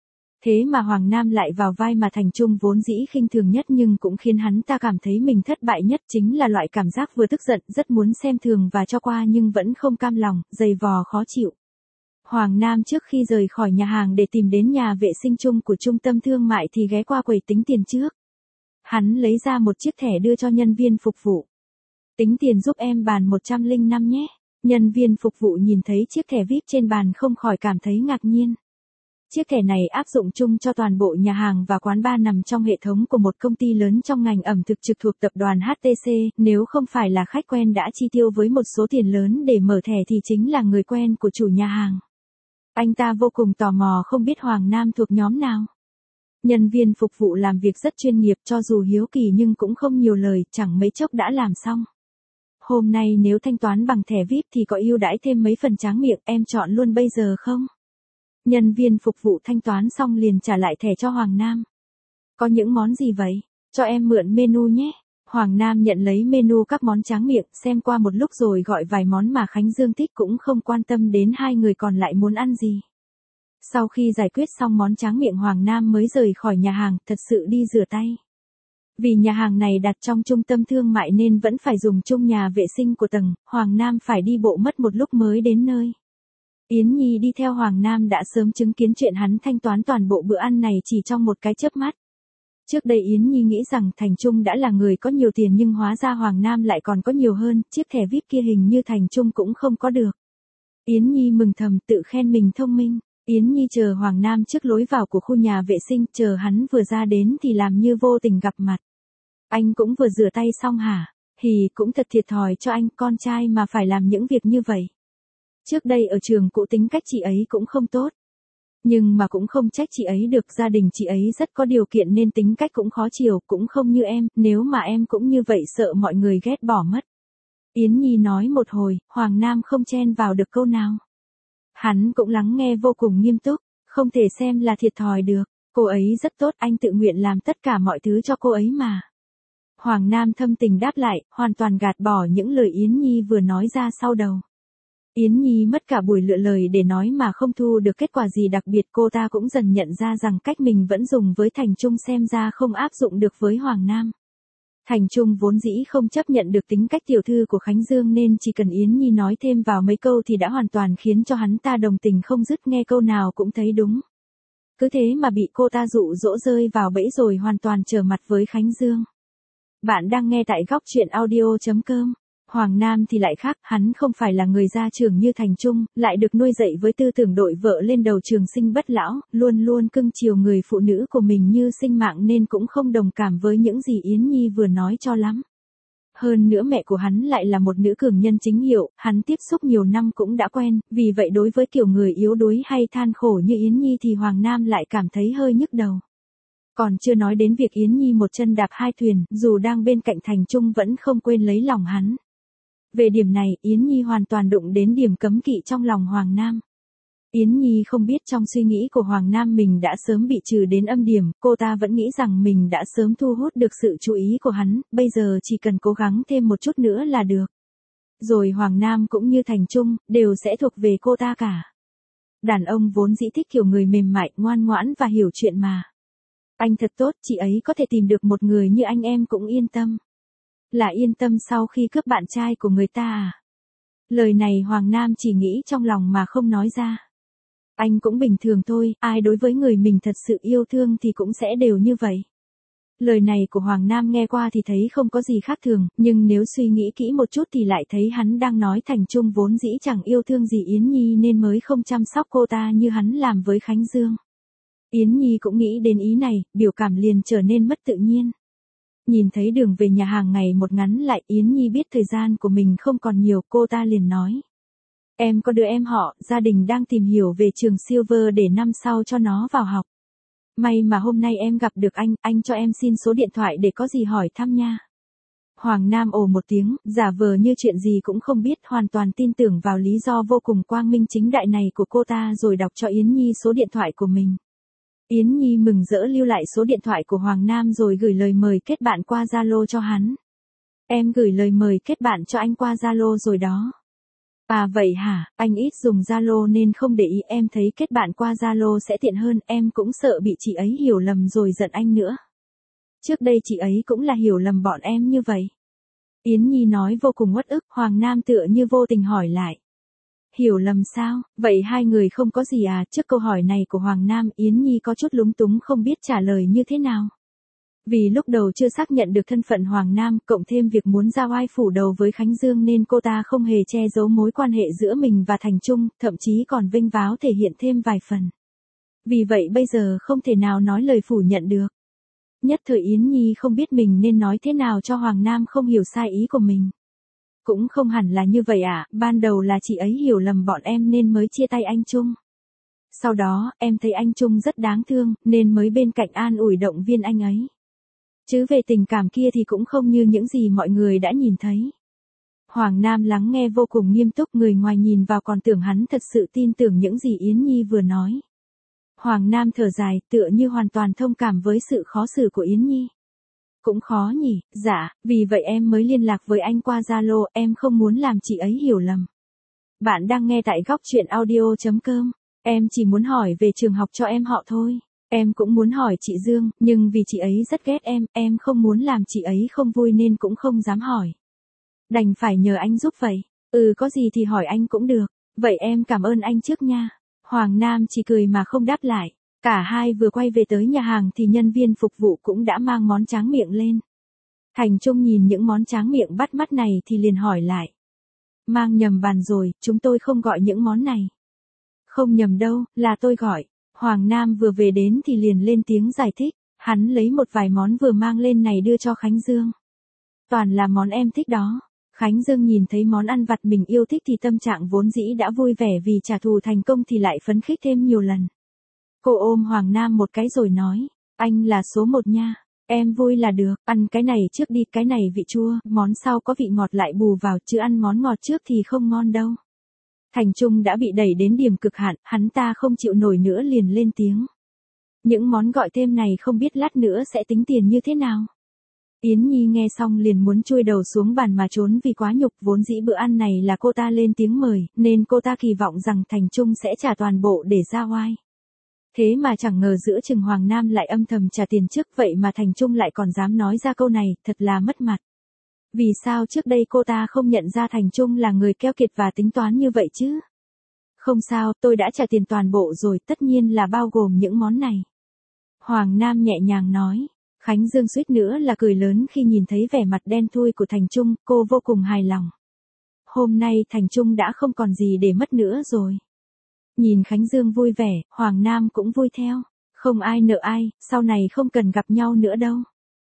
Thế mà Hoàng Nam lại vào vai mà Thành Trung vốn dĩ khinh thường nhất nhưng cũng khiến hắn ta cảm thấy mình thất bại nhất, chính là loại cảm giác vừa tức giận, rất muốn xem thường và cho qua nhưng vẫn không cam lòng, dày vò khó chịu. Hoàng Nam trước khi rời khỏi nhà hàng để tìm đến nhà vệ sinh chung của trung tâm thương mại thì ghé qua quầy tính tiền trước. Hắn lấy ra một chiếc thẻ đưa cho nhân viên phục vụ. Tính tiền giúp em bàn một trăm lẻ năm nhé. Nhân viên phục vụ nhìn thấy chiếc thẻ vi ai pi trên bàn không khỏi cảm thấy ngạc nhiên. Chiếc thẻ này áp dụng chung cho toàn bộ nhà hàng và quán bar nằm trong hệ thống của một công ty lớn trong ngành ẩm thực trực thuộc tập đoàn hát tê xê, nếu không phải là khách quen đã chi tiêu với một số tiền lớn để mở thẻ thì chính là người quen của chủ nhà hàng. Anh ta vô cùng tò mò không biết Hoàng Nam thuộc nhóm nào. Nhân viên phục vụ làm việc rất chuyên nghiệp, cho dù hiếu kỳ nhưng cũng không nhiều lời, chẳng mấy chốc đã làm xong. Hôm nay nếu thanh toán bằng thẻ vi ai pi thì có ưu đãi thêm mấy phần tráng miệng, em chọn luôn bây giờ không? Nhân viên phục vụ thanh toán xong liền trả lại thẻ cho Hoàng Nam. Có những món gì vậy? Cho em mượn menu nhé. Hoàng Nam nhận lấy menu các món tráng miệng, xem qua một lúc rồi gọi vài món mà Khánh Dương thích, cũng không quan tâm đến hai người còn lại muốn ăn gì. Sau khi giải quyết xong món tráng miệng Hoàng Nam mới rời khỏi nhà hàng, thật sự đi rửa tay. Vì nhà hàng này đặt trong trung tâm thương mại nên vẫn phải dùng chung nhà vệ sinh của tầng, Hoàng Nam phải đi bộ mất một lúc mới đến nơi. Yến Nhi đi theo Hoàng Nam đã sớm chứng kiến chuyện hắn thanh toán toàn bộ bữa ăn này chỉ trong một cái chớp mắt. Trước đây Yến Nhi nghĩ rằng Thành Trung đã là người có nhiều tiền nhưng hóa ra Hoàng Nam lại còn có nhiều hơn, chiếc thẻ vi ai pi kia hình như Thành Trung cũng không có được. Yến Nhi mừng thầm tự khen mình thông minh. Yến Nhi chờ Hoàng Nam trước lối vào của khu nhà vệ sinh, chờ hắn vừa ra đến thì làm như vô tình gặp mặt. Anh cũng vừa rửa tay xong hả? Hì, cũng thật thiệt thòi cho anh, con trai mà phải làm những việc như vậy. Trước đây ở trường cũ tính cách chị ấy cũng không tốt. Nhưng mà cũng không trách chị ấy được, gia đình chị ấy rất có điều kiện nên tính cách cũng khó chiều, cũng không như em, nếu mà em cũng như vậy sợ mọi người ghét bỏ mất. Yến Nhi nói một hồi, Hoàng Nam không chen vào được câu nào. Hắn cũng lắng nghe vô cùng nghiêm túc, không thể xem là thiệt thòi được, cô ấy rất tốt, anh tự nguyện làm tất cả mọi thứ cho cô ấy mà. Hoàng Nam thâm tình đáp lại, hoàn toàn gạt bỏ những lời Yến Nhi vừa nói ra sau đầu. Yến Nhi mất cả buổi lựa lời để nói mà không thu được kết quả gì đặc biệt, cô ta cũng dần nhận ra rằng cách mình vẫn dùng với Thành Trung xem ra không áp dụng được với Hoàng Nam. Thành Trung vốn dĩ không chấp nhận được tính cách tiểu thư của Khánh Dương nên chỉ cần Yến Nhi nói thêm vào mấy câu thì đã hoàn toàn khiến cho hắn ta đồng tình không dứt, nghe câu nào cũng thấy đúng. Cứ thế mà bị cô ta dụ dỗ rơi vào bẫy rồi hoàn toàn trở mặt với Khánh Dương. Bạn đang nghe tại góc truyện audio chấm com. Hoàng Nam thì lại khác, hắn không phải là người ra trường như Thành Trung, lại được nuôi dạy với tư tưởng đội vợ lên đầu trường sinh bất lão, luôn luôn cưng chiều người phụ nữ của mình như sinh mạng nên cũng không đồng cảm với những gì Yến Nhi vừa nói cho lắm. Hơn nữa mẹ của hắn lại là một nữ cường nhân chính hiệu, hắn tiếp xúc nhiều năm cũng đã quen, vì vậy đối với kiểu người yếu đuối hay than khổ như Yến Nhi thì Hoàng Nam lại cảm thấy hơi nhức đầu. Còn chưa nói đến việc Yến Nhi một chân đạp hai thuyền, dù đang bên cạnh Thành Trung vẫn không quên lấy lòng hắn. Về điểm này, Yến Nhi hoàn toàn đụng đến điểm cấm kỵ trong lòng Hoàng Nam. Yến Nhi không biết trong suy nghĩ của Hoàng Nam mình đã sớm bị trừ đến âm điểm, cô ta vẫn nghĩ rằng mình đã sớm thu hút được sự chú ý của hắn, bây giờ chỉ cần cố gắng thêm một chút nữa là được. Rồi Hoàng Nam cũng như Thành Trung, đều sẽ thuộc về cô ta cả. Đàn ông vốn dĩ thích kiểu người mềm mại, ngoan ngoãn và hiểu chuyện mà. Anh thật tốt, chị ấy có thể tìm được một người như anh em cũng yên tâm. Là yên tâm sau khi cướp bạn trai của người ta à? Lời này Hoàng Nam chỉ nghĩ trong lòng mà không nói ra. Anh cũng bình thường thôi, ai đối với người mình thật sự yêu thương thì cũng sẽ đều như vậy. Lời này của Hoàng Nam nghe qua thì thấy không có gì khác thường, nhưng nếu suy nghĩ kỹ một chút thì lại thấy hắn đang nói Thành Trung vốn dĩ chẳng yêu thương gì Yến Nhi nên mới không chăm sóc cô ta như hắn làm với Khánh Dương. Yến Nhi cũng nghĩ đến ý này, biểu cảm liền trở nên mất tự nhiên. Nhìn thấy đường về nhà hàng ngày một ngắn lại, Yến Nhi biết thời gian của mình không còn nhiều, cô ta liền nói. Em có đứa em họ, gia đình đang tìm hiểu về trường Silver để năm sau cho nó vào học. May mà hôm nay em gặp được anh, anh cho em xin số điện thoại để có gì hỏi thăm nha. Hoàng Nam ồ một tiếng, giả vờ như chuyện gì cũng không biết, hoàn toàn tin tưởng vào lý do vô cùng quang minh chính đại này của cô ta rồi đọc cho Yến Nhi số điện thoại của mình. Yến Nhi mừng rỡ lưu lại số điện thoại của Hoàng Nam rồi gửi lời mời kết bạn qua Zalo cho hắn. Em gửi lời mời kết bạn cho anh qua Zalo rồi đó. À vậy hả, anh ít dùng Zalo nên không để ý, em thấy kết bạn qua Zalo sẽ tiện hơn, em cũng sợ bị chị ấy hiểu lầm rồi giận anh nữa. Trước đây chị ấy cũng là hiểu lầm bọn em như vậy. Yến Nhi nói vô cùng uất ức, Hoàng Nam tựa như vô tình hỏi lại. Hiểu lầm sao, vậy hai người không có gì à? Trước câu hỏi này của Hoàng Nam, Yến Nhi có chút lúng túng không biết trả lời như thế nào. Vì lúc đầu chưa xác nhận được thân phận Hoàng Nam, cộng thêm việc muốn ra oai phủ đầu với Khánh Dương nên cô ta không hề che giấu mối quan hệ giữa mình và Thành Trung, thậm chí còn vênh váo thể hiện thêm vài phần. Vì vậy bây giờ không thể nào nói lời phủ nhận được. Nhất thời Yến Nhi không biết mình nên nói thế nào cho Hoàng Nam không hiểu sai ý của mình. Cũng không hẳn là như vậy ạ, à, ban đầu là chị ấy hiểu lầm bọn em nên mới chia tay anh Trung. Sau đó, em thấy anh Trung rất đáng thương, nên mới bên cạnh an ủi động viên anh ấy. Chứ về tình cảm kia thì cũng không như những gì mọi người đã nhìn thấy. Hoàng Nam lắng nghe vô cùng nghiêm túc, người ngoài nhìn vào còn tưởng hắn thật sự tin tưởng những gì Yến Nhi vừa nói. Hoàng Nam thở dài, tựa như hoàn toàn thông cảm với sự khó xử của Yến Nhi. Cũng khó nhỉ, dạ, vì vậy em mới liên lạc với anh qua Zalo, em không muốn làm chị ấy hiểu lầm. Bạn đang nghe tại góc truyện audio chấm com, em chỉ muốn hỏi về trường học cho em họ thôi. Em cũng muốn hỏi chị Dương, nhưng vì chị ấy rất ghét em, em không muốn làm chị ấy không vui nên cũng không dám hỏi. Đành phải nhờ anh giúp vậy. Ừ có gì thì hỏi anh cũng được. Vậy em cảm ơn anh trước nha. Hoàng Nam chỉ cười mà không đáp lại. Cả hai vừa quay về tới nhà hàng thì nhân viên phục vụ cũng đã mang món tráng miệng lên. Thành Trung nhìn những món tráng miệng bắt mắt này thì liền hỏi lại. Mang nhầm bàn rồi, chúng tôi không gọi những món này. Không nhầm đâu, là tôi gọi. Hoàng Nam vừa về đến thì liền lên tiếng giải thích, hắn lấy một vài món vừa mang lên này đưa cho Khánh Dương. Toàn là món em thích đó. Khánh Dương nhìn thấy món ăn vặt mình yêu thích thì tâm trạng vốn dĩ đã vui vẻ vì trả thù thành công thì lại phấn khích thêm nhiều lần. Cô ôm Hoàng Nam một cái rồi nói, anh là số một nha, em vui là được, ăn cái này trước đi, cái này vị chua, món sau có vị ngọt lại bù vào, chứ ăn món ngọt trước thì không ngon đâu. Thành Trung đã bị đẩy đến điểm cực hạn, hắn ta không chịu nổi nữa liền lên tiếng. Những món gọi thêm này không biết lát nữa sẽ tính tiền như thế nào. Yến Nhi nghe xong liền muốn chui đầu xuống bàn mà trốn vì quá nhục, vốn dĩ bữa ăn này là cô ta lên tiếng mời, nên cô ta kỳ vọng rằng Thành Trung sẽ trả toàn bộ để ra oai. Thế mà chẳng ngờ giữa chừng Hoàng Nam lại âm thầm trả tiền trước, vậy mà Thành Trung lại còn dám nói ra câu này, thật là mất mặt. Vì sao trước đây cô ta không nhận ra Thành Trung là người keo kiệt và tính toán như vậy chứ? Không sao, tôi đã trả tiền toàn bộ rồi, tất nhiên là bao gồm những món này. Hoàng Nam nhẹ nhàng nói. Khánh Dương suýt nữa là cười lớn khi nhìn thấy vẻ mặt đen thui của Thành Trung, cô vô cùng hài lòng. Hôm nay Thành Trung đã không còn gì để mất nữa rồi. Nhìn Khánh Dương vui vẻ, Hoàng Nam cũng vui theo. Không ai nợ ai, sau này không cần gặp nhau nữa đâu.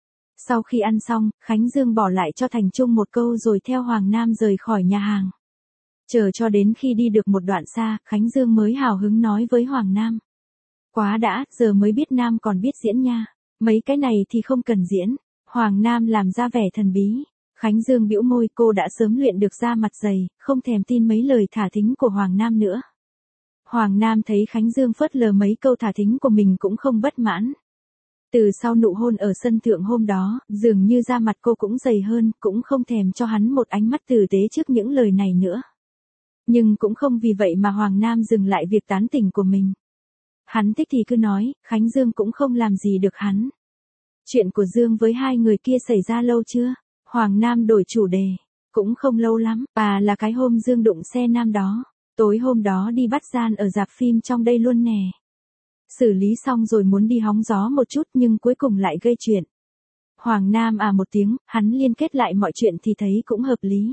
Sau khi ăn xong, Khánh Dương bỏ lại cho Thành Trung một câu rồi theo Hoàng Nam rời khỏi nhà hàng. Chờ cho đến khi đi được một đoạn xa, Khánh Dương mới hào hứng nói với Hoàng Nam. Quá đã, giờ mới biết Nam còn biết diễn nha. Mấy cái này thì không cần diễn. Hoàng Nam làm ra vẻ thần bí. Khánh Dương bĩu môi, cô đã sớm luyện được da mặt dày, không thèm tin mấy lời thả thính của Hoàng Nam nữa. Hoàng Nam thấy Khánh Dương phớt lờ mấy câu thả thính của mình cũng không bất mãn. Từ sau nụ hôn ở sân thượng hôm đó, dường như da mặt cô cũng dày hơn, cũng không thèm cho hắn một ánh mắt tử tế trước những lời này nữa. Nhưng cũng không vì vậy mà Hoàng Nam dừng lại việc tán tỉnh của mình. Hắn thích thì cứ nói, Khánh Dương cũng không làm gì được hắn. Chuyện của Dương với hai người kia xảy ra lâu chưa? Hoàng Nam đổi chủ đề. Cũng không lâu lắm, à là cái hôm Dương đụng xe Nam đó. Tối hôm đó đi bắt gian ở rạp phim trong đây luôn nè. Xử lý xong rồi muốn đi hóng gió một chút nhưng cuối cùng lại gây chuyện. Hoàng Nam à một tiếng, hắn liên kết lại mọi chuyện thì thấy cũng hợp lý.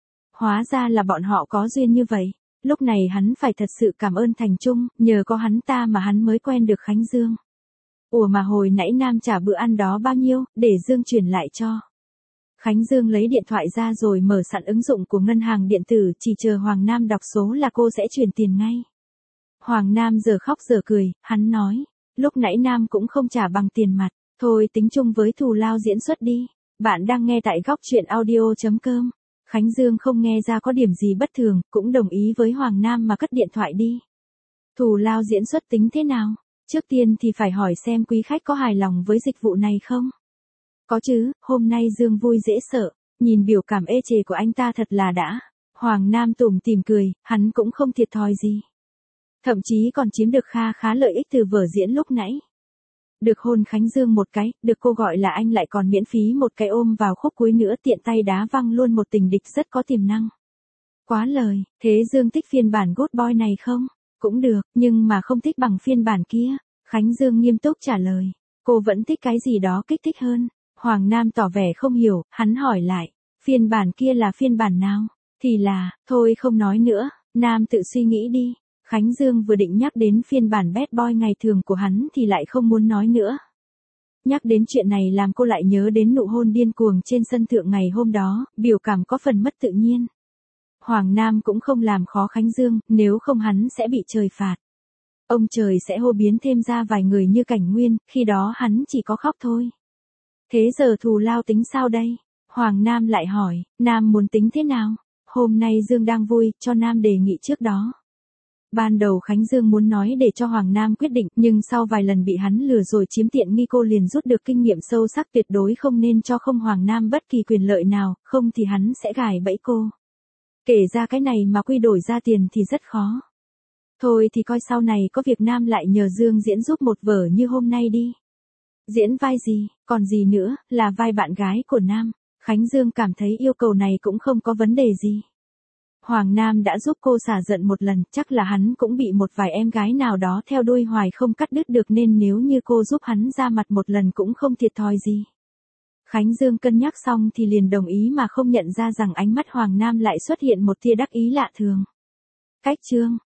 Hóa ra là bọn họ có duyên như vậy. Lúc này hắn phải thật sự cảm ơn Thành Trung, nhờ có hắn ta mà hắn mới quen được Khánh Dương. Ủa mà hồi nãy Nam trả bữa ăn đó bao nhiêu, để Dương chuyển lại cho. Khánh Dương lấy điện thoại ra rồi mở sẵn ứng dụng của ngân hàng điện tử, chỉ chờ Hoàng Nam đọc số là cô sẽ chuyển tiền ngay. Hoàng Nam giờ khóc giờ cười, hắn nói, lúc nãy Nam cũng không trả bằng tiền mặt, thôi tính chung với thù lao diễn xuất đi. Bạn đang nghe tại góc truyện audio chấm com. Khánh Dương không nghe ra có điểm gì bất thường, cũng đồng ý với Hoàng Nam mà cất điện thoại đi. Thù lao diễn xuất tính thế nào? Trước tiên thì phải hỏi xem quý khách có hài lòng với dịch vụ này không? Có chứ, hôm nay Dương vui dễ sợ, nhìn biểu cảm ê chề của anh ta thật là đã. Hoàng Nam tủm tỉm cười, hắn cũng không thiệt thòi gì. Thậm chí còn chiếm được kha khá lợi ích từ vở diễn lúc nãy. Được hôn Khánh Dương một cái, được cô gọi là anh lại còn miễn phí một cái ôm vào khúc cuối nữa, tiện tay đá văng luôn một tình địch rất có tiềm năng. Quá lời, thế Dương thích phiên bản good boy này không? Cũng được, nhưng mà không thích bằng phiên bản kia. Khánh Dương nghiêm túc trả lời. Cô vẫn thích cái gì đó kích thích hơn. Hoàng Nam tỏ vẻ không hiểu, hắn hỏi lại. Phiên bản kia là phiên bản nào? Thì là, thôi không nói nữa, Nam tự suy nghĩ đi. Khánh Dương vừa định nhắc đến phiên bản bad boy ngày thường của hắn thì lại không muốn nói nữa. Nhắc đến chuyện này làm cô lại nhớ đến nụ hôn điên cuồng trên sân thượng ngày hôm đó, biểu cảm có phần mất tự nhiên. Hoàng Nam cũng không làm khó Khánh Dương, nếu không hắn sẽ bị trời phạt. Ông trời sẽ hô biến thêm ra vài người như Cảnh Nguyên, khi đó hắn chỉ có khóc thôi. Thế giờ thù lao tính sao đây? Hoàng Nam lại hỏi, Nam muốn tính thế nào? Hôm nay Dương đang vui, cho Nam đề nghị trước đó. Ban đầu Khánh Dương muốn nói để cho Hoàng Nam quyết định, nhưng sau vài lần bị hắn lừa rồi chiếm tiện nghi cô liền rút được kinh nghiệm sâu sắc, tuyệt đối không nên cho không Hoàng Nam bất kỳ quyền lợi nào, không thì hắn sẽ gài bẫy cô. Kể ra cái này mà quy đổi ra tiền thì rất khó. Thôi thì coi sau này có việc Nam lại nhờ Dương diễn giúp một vở như hôm nay đi. Diễn vai gì, còn gì nữa, là vai bạn gái của Nam. Khánh Dương cảm thấy yêu cầu này cũng không có vấn đề gì. Hoàng Nam đã giúp cô xả giận một lần, chắc là hắn cũng bị một vài em gái nào đó theo đuôi hoài không cắt đứt được, nên nếu như cô giúp hắn ra mặt một lần cũng không thiệt thòi gì. Khánh Dương cân nhắc xong thì liền đồng ý mà không nhận ra rằng ánh mắt Hoàng Nam lại xuất hiện một tia đắc ý lạ thường. Cách chương